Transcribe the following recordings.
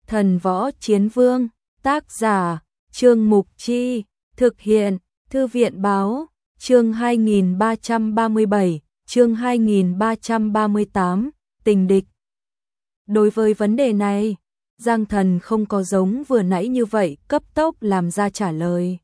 Thần Võ Chiến Vương, tác giả, Trương Mục Chi, thực hiện, Thư viện Báo, chương 2337, chương 2338, tình địch. Đối với vấn đề này, Giang Thần không có giống vừa nãy như vậy cấp tốc làm ra trả lời.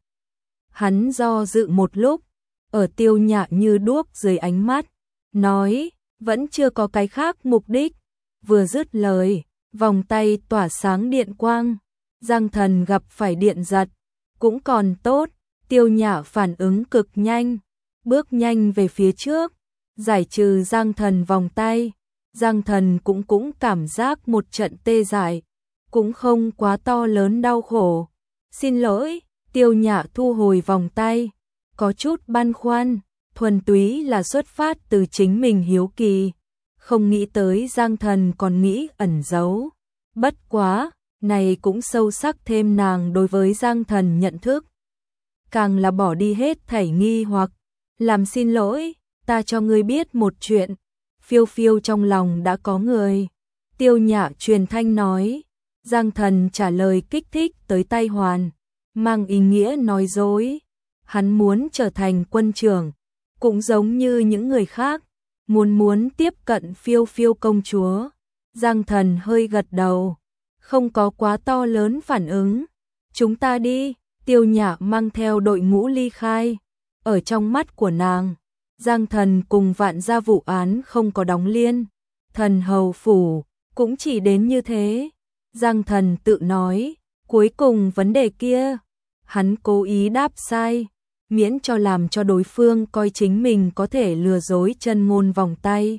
Hắn do dự một lúc, ở Tiêu Nhã như đuốc dưới ánh mắt, nói, vẫn chưa có cái khác mục đích. Vừa dứt lời, vòng tay tỏa sáng điện quang, Giang Thần gặp phải điện giật, cũng còn tốt, Tiêu Nhã phản ứng cực nhanh, bước nhanh về phía trước, giải trừ Giang Thần vòng tay. Giang Thần cũng cảm giác một trận tê dại, cũng không quá to lớn đau khổ. Xin lỗi, Tiêu Nhã thu hồi vòng tay, có chút băn khoăn, thuần túy là xuất phát từ chính mình hiếu kỳ, không nghĩ tới Giang Thần còn nghĩ ẩn giấu. Bất quá, này cũng sâu sắc thêm nàng đối với Giang Thần nhận thức. Càng là bỏ đi hết thảy nghi hoặc, làm xin lỗi, ta cho ngươi biết một chuyện, phiêu phiêu trong lòng đã có người. Tiêu Nhã truyền thanh nói, Giang Thần trả lời kích thích tới tay hoàn, mang ý nghĩa nói dối. Hắn muốn trở thành quân trưởng, cũng giống như những người khác, muốn tiếp cận phiêu phiêu công chúa. Giang Thần hơi gật đầu, không có quá to lớn phản ứng. Chúng ta đi, Tiêu Nhã mang theo đội ngũ ly khai. Ở trong mắt của nàng, Giang Thần cùng Vạn Gia vụ án không có đóng liên. Thần hầu phủ, cũng chỉ đến như thế. Giang Thần tự nói, cuối cùng vấn đề kia, hắn cố ý đáp sai, miễn cho làm cho đối phương coi chính mình có thể lừa dối chân ngôn vòng tay.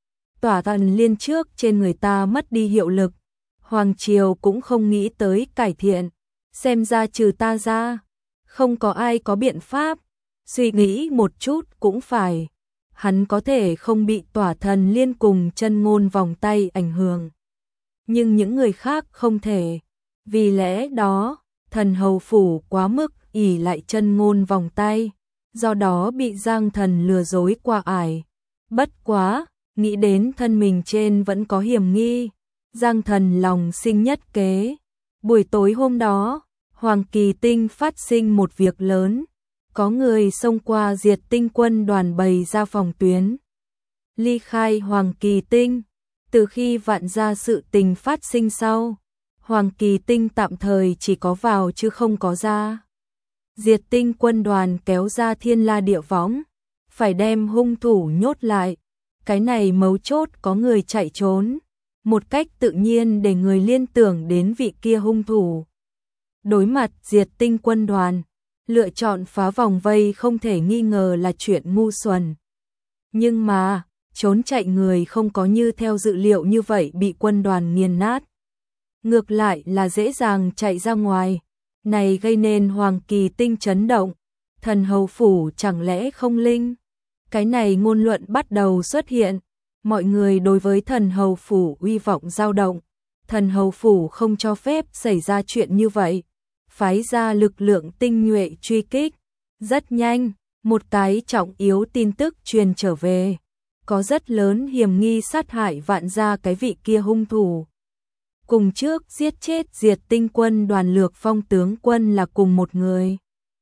Tỏa thần liên trước trên người ta mất đi hiệu lực, Hoàng Triều cũng không nghĩ tới cải thiện, xem ra trừ ta ra, không có ai có biện pháp, suy nghĩ một chút cũng phải, hắn có thể không bị tỏa thần liên cùng chân ngôn vòng tay ảnh hưởng. Nhưng những người khác không thể, vì lẽ đó, thần hầu phủ quá mức ỷ lại chân ngôn vòng tay, do đó bị Giang Thần lừa dối qua ải. Bất quá, nghĩ đến thân mình trên vẫn có hiểm nghi, Giang Thần lòng sinh nhất kế. Buổi tối hôm đó, Hoàng Kỳ Tinh phát sinh một việc lớn, có người xông qua Diệt Tinh quân đoàn bày ra phòng tuyến. Ly khai Hoàng Kỳ Tinh, từ khi Vạn Gia sự tình phát sinh sau, Hoàng Kỳ Tinh tạm thời chỉ có vào chứ không có ra. Diệt Tinh quân đoàn kéo ra thiên la địa võng, phải đem hung thủ nhốt lại. Cái này mấu chốt có người chạy trốn, một cách tự nhiên để người liên tưởng đến vị kia hung thủ. Đối mặt Diệt Tinh quân đoàn, lựa chọn phá vòng vây không thể nghi ngờ là chuyện ngu xuẩn. Nhưng mà, trốn chạy người không có như theo dự liệu như vậy bị quân đoàn nghiền nát. Ngược lại là dễ dàng chạy ra ngoài, này gây nên Hoàng Kỳ Tinh chấn động, thần hầu phủ chẳng lẽ không linh? Cái này ngôn luận bắt đầu xuất hiện, mọi người đối với thần hầu phủ uy vọng dao động, thần hầu phủ không cho phép xảy ra chuyện như vậy, phái ra lực lượng tinh nhuệ truy kích. Rất nhanh, một cái trọng yếu tin tức truyền trở về, có rất lớn hiểm nghi sát hại Vạn Gia cái vị kia hung thủ. Cùng trước giết chết Diệt Tinh quân đoàn Lược Phong tướng quân là cùng một người.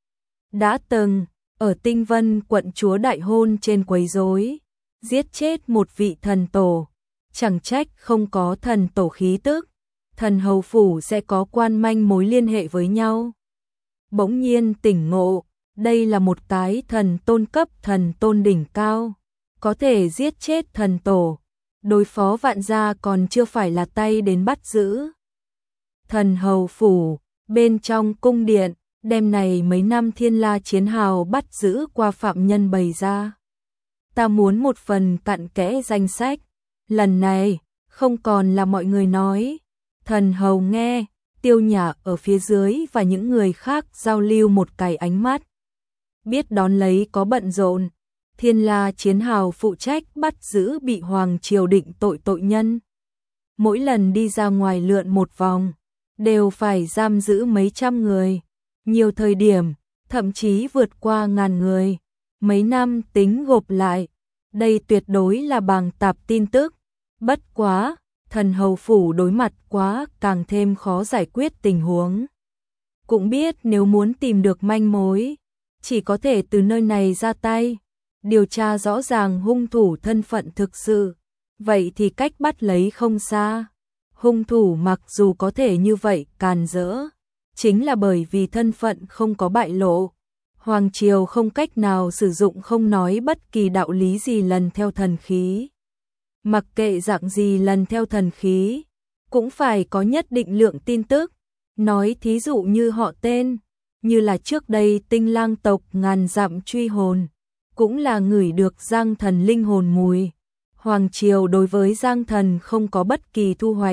Đã từng, ở Tinh Vân quận chúa đại hôn trên quấy rối, giết chết một vị thần tổ, chẳng trách không có thần tổ khí tức, thần hầu phủ sẽ có quan manh mối liên hệ với nhau. Bỗng nhiên tỉnh ngộ, đây là một cái thần tôn cấp thần tôn đỉnh cao, có thể giết chết thần tổ. Đối phó Vạn Gia còn chưa phải là tay đến bắt giữ. Thần hầu phủ, bên trong cung điện, đêm này mấy năm thiên la chiến hào bắt giữ qua phạm nhân bày ra. Ta muốn một phần cặn kẽ danh sách, lần này, không còn là mọi người nói. Thần hầu nghe, Tiêu Nhã ở phía dưới và những người khác giao lưu một cái ánh mắt. Biết đón lấy có bận rộn. Thiên La chiến hào phụ trách bắt giữ bị Hoàng Triều định tội nhân. Mỗi lần đi ra ngoài lượn một vòng, đều phải giam giữ mấy trăm người. Nhiều thời điểm, thậm chí vượt qua 1000 người. Mấy năm tính gộp lại, đây tuyệt đối là bàng tạp tin tức. Bất quá, Thần hầu phủ đối mặt quá càng thêm khó giải quyết tình huống. Cũng biết nếu muốn tìm được manh mối, chỉ có thể từ nơi này ra tay, điều tra rõ ràng hung thủ thân phận thực sự, vậy thì cách bắt lấy không xa. Hung thủ mặc dù có thể như vậy càn rỡ, chính là bởi vì thân phận không có bại lộ. Hoàng triều không cách nào sử dụng không nói bất kỳ đạo lý gì lần theo thần khí. Mặc kệ dạng gì lần theo thần khí, cũng phải có nhất định lượng tin tức. Nói thí dụ như họ tên, như là trước đây Tinh Lang tộc ngàn dặm truy hồn, cũng là ngửi được Giang Thần linh hồn mùi. Hoàng triều đối với Giang Thần không có bất kỳ thu hoạch.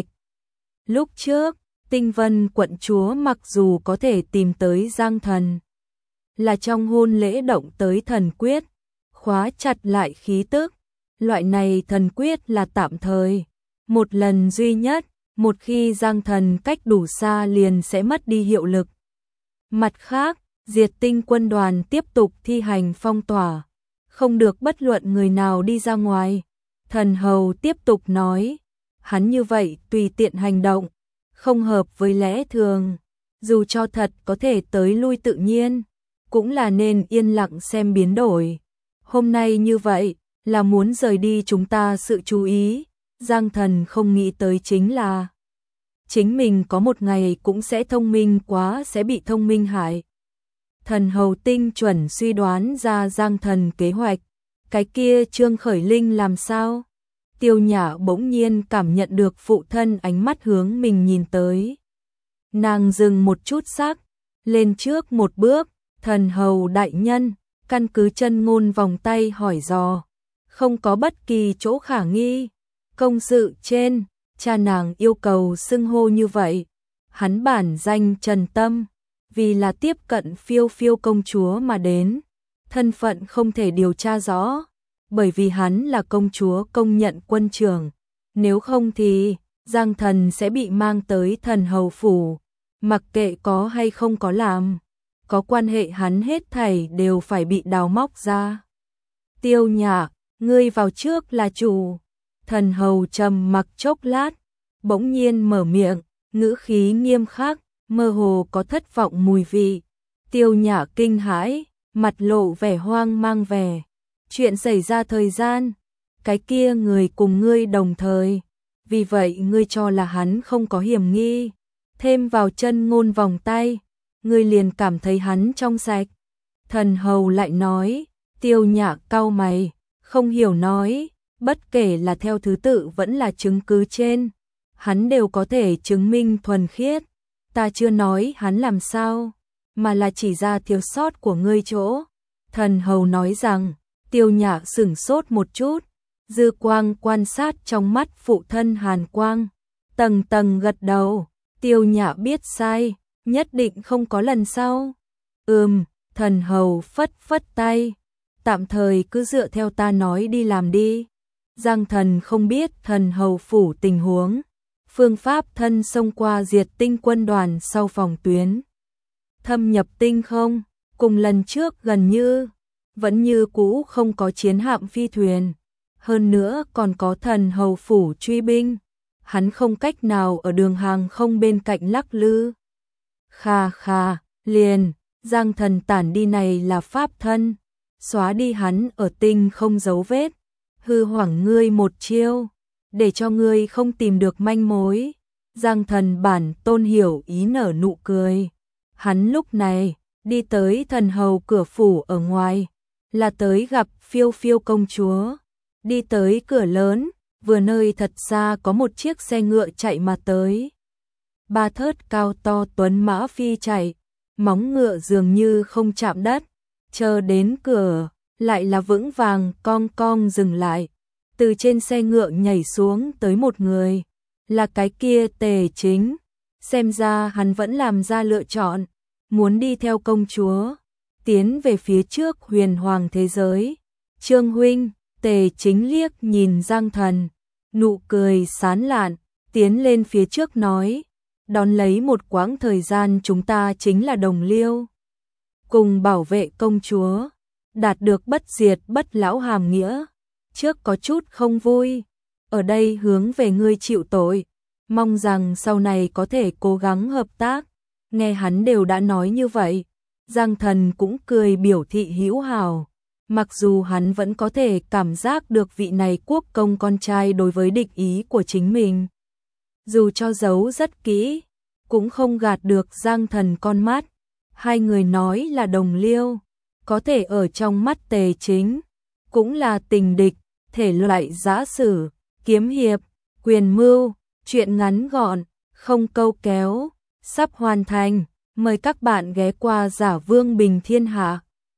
Lúc trước, Tinh Vân quận chúa mặc dù có thể tìm tới Giang Thần, là trong hôn lễ động tới thần quyết, khóa chặt lại khí tức. Loại này thần quyết là tạm thời, một lần duy nhất, một khi Giang Thần cách đủ xa liền sẽ mất đi hiệu lực. Mặt khác, Diệt Tinh quân đoàn tiếp tục thi hành phong tỏa, không được bất luận người nào đi ra ngoài. Thần hầu tiếp tục nói, hắn như vậy tùy tiện hành động, không hợp với lẽ thường, dù cho thật có thể tới lui tự nhiên, cũng là nên yên lặng xem biến đổi. Hôm nay như vậy, là muốn rời đi chúng ta sự chú ý, Giang Thần không nghĩ tới chính là chính mình có một ngày cũng sẽ thông minh quá sẽ bị thông minh hại. Thần hầu tinh chuẩn suy đoán ra Giang Thần kế hoạch, cái kia Trương Khởi Linh làm sao? Tiêu Nhã bỗng nhiên cảm nhận được phụ thân ánh mắt hướng mình nhìn tới. Nàng dừng một chút sắc, lên trước một bước, thần hầu đại nhân, căn cứ chân ngôn vòng tay hỏi dò, không có bất kỳ chỗ khả nghi. Công sự trên, cha nàng yêu cầu xưng hô như vậy. Hắn bản danh Trần Tâm, vì là tiếp cận Phiêu Phiêu công chúa mà đến, thân phận không thể điều tra rõ, bởi vì hắn là công chúa công nhận quân trưởng, nếu không thì Giang Thần sẽ bị mang tới thần hầu phủ, mặc kệ có hay không có làm, có quan hệ hắn hết thảy đều phải bị đào móc ra. Tiêu Nhã, ngươi vào trước là chủ. Thần hầu trầm mặc chốc lát, bỗng nhiên mở miệng, ngữ khí nghiêm khắc, mơ hồ có thất vọng mùi vị. Tiêu Nhã kinh hãi, mặt lộ vẻ hoang mang vẻ. Chuyện xảy ra thời gian, cái kia người cùng ngươi đồng thời, vì vậy ngươi cho là hắn không có hiểm nghi, thêm vào chân ngôn vòng tay, ngươi liền cảm thấy hắn trong sạch. Thần hầu lại nói, Tiêu Nhã cau mày, không hiểu nói, bất kể là theo thứ tự vẫn là chứng cứ trên, hắn đều có thể chứng minh thuần khiết. Ta chưa nói hắn làm sao, mà là chỉ ra thiếu sót của ngươi chỗ. Thần hầu nói rằng, Tiêu Nhã sửng sốt một chút, dư quang quan sát trong mắt phụ thân hàn quang, tầng tầng gật đầu. Tiêu Nhã biết sai, nhất định không có lần sau. Thần hầu phất phất tay, tạm thời cứ dựa theo ta nói đi làm đi. Giang Thần không biết thần hầu phủ tình huống, phương pháp thân xông qua Diệt Tinh quân đoàn sau phòng tuyến, thâm nhập tinh không, cùng lần trước gần như, vẫn như cũ không có chiến hạm phi thuyền, hơn nữa còn có thần hầu phủ truy binh, hắn không cách nào ở đường hàng không bên cạnh lắc lư. Khà khà, liền, Giang Thần tản đi này là pháp thân, xóa đi hắn ở tinh không dấu vết, hư hoảng ngươi một chiêu, để cho ngươi không tìm được manh mối. Giang Thần bản tôn hiểu ý nở nụ cười. Hắn lúc này đi tới thần hầu cửa phủ ở ngoài, là tới gặp Phiêu Phiêu công chúa. Đi tới cửa lớn, vừa nơi thật xa có một chiếc xe ngựa chạy mà tới. Ba thớt cao to tuấn mã phi chạy, móng ngựa dường như không chạm đất, chờ đến cửa, lại là vững vàng cong cong dừng lại. Từ trên xe ngựa nhảy xuống tới một người, là cái kia Tề Chính. Xem ra hắn vẫn làm ra lựa chọn, muốn đi theo công chúa, tiến về phía trước huyền hoàng thế giới. Trương huynh, Tề Chính liếc nhìn Giang Thần, nụ cười sán lạn, tiến lên phía trước nói, đón lấy một quãng thời gian chúng ta chính là đồng liêu, cùng bảo vệ công chúa, đạt được bất diệt bất lão hàm nghĩa. Trước có chút không vui, ở đây hướng về ngươi chịu tội, mong rằng sau này có thể cố gắng hợp tác. Nghe hắn đều đã nói như vậy, Giang Thần cũng cười biểu thị hữu hảo. Mặc dù hắn vẫn có thể cảm giác được vị này quốc công con trai đối với địch ý của chính mình. Dù cho giấu rất kỹ, cũng không gạt được Giang Thần con mắt. Hai người nói là đồng liêu, có thể ở trong mắt Tề Chính, cũng là tình địch, thể loại giã sử, kiếm hiệp, quyền mưu, chuyện ngắn gọn, không câu kéo, sắp hoàn thành. Mời các bạn ghé qua Giả Vương Bình Thiên Hạ.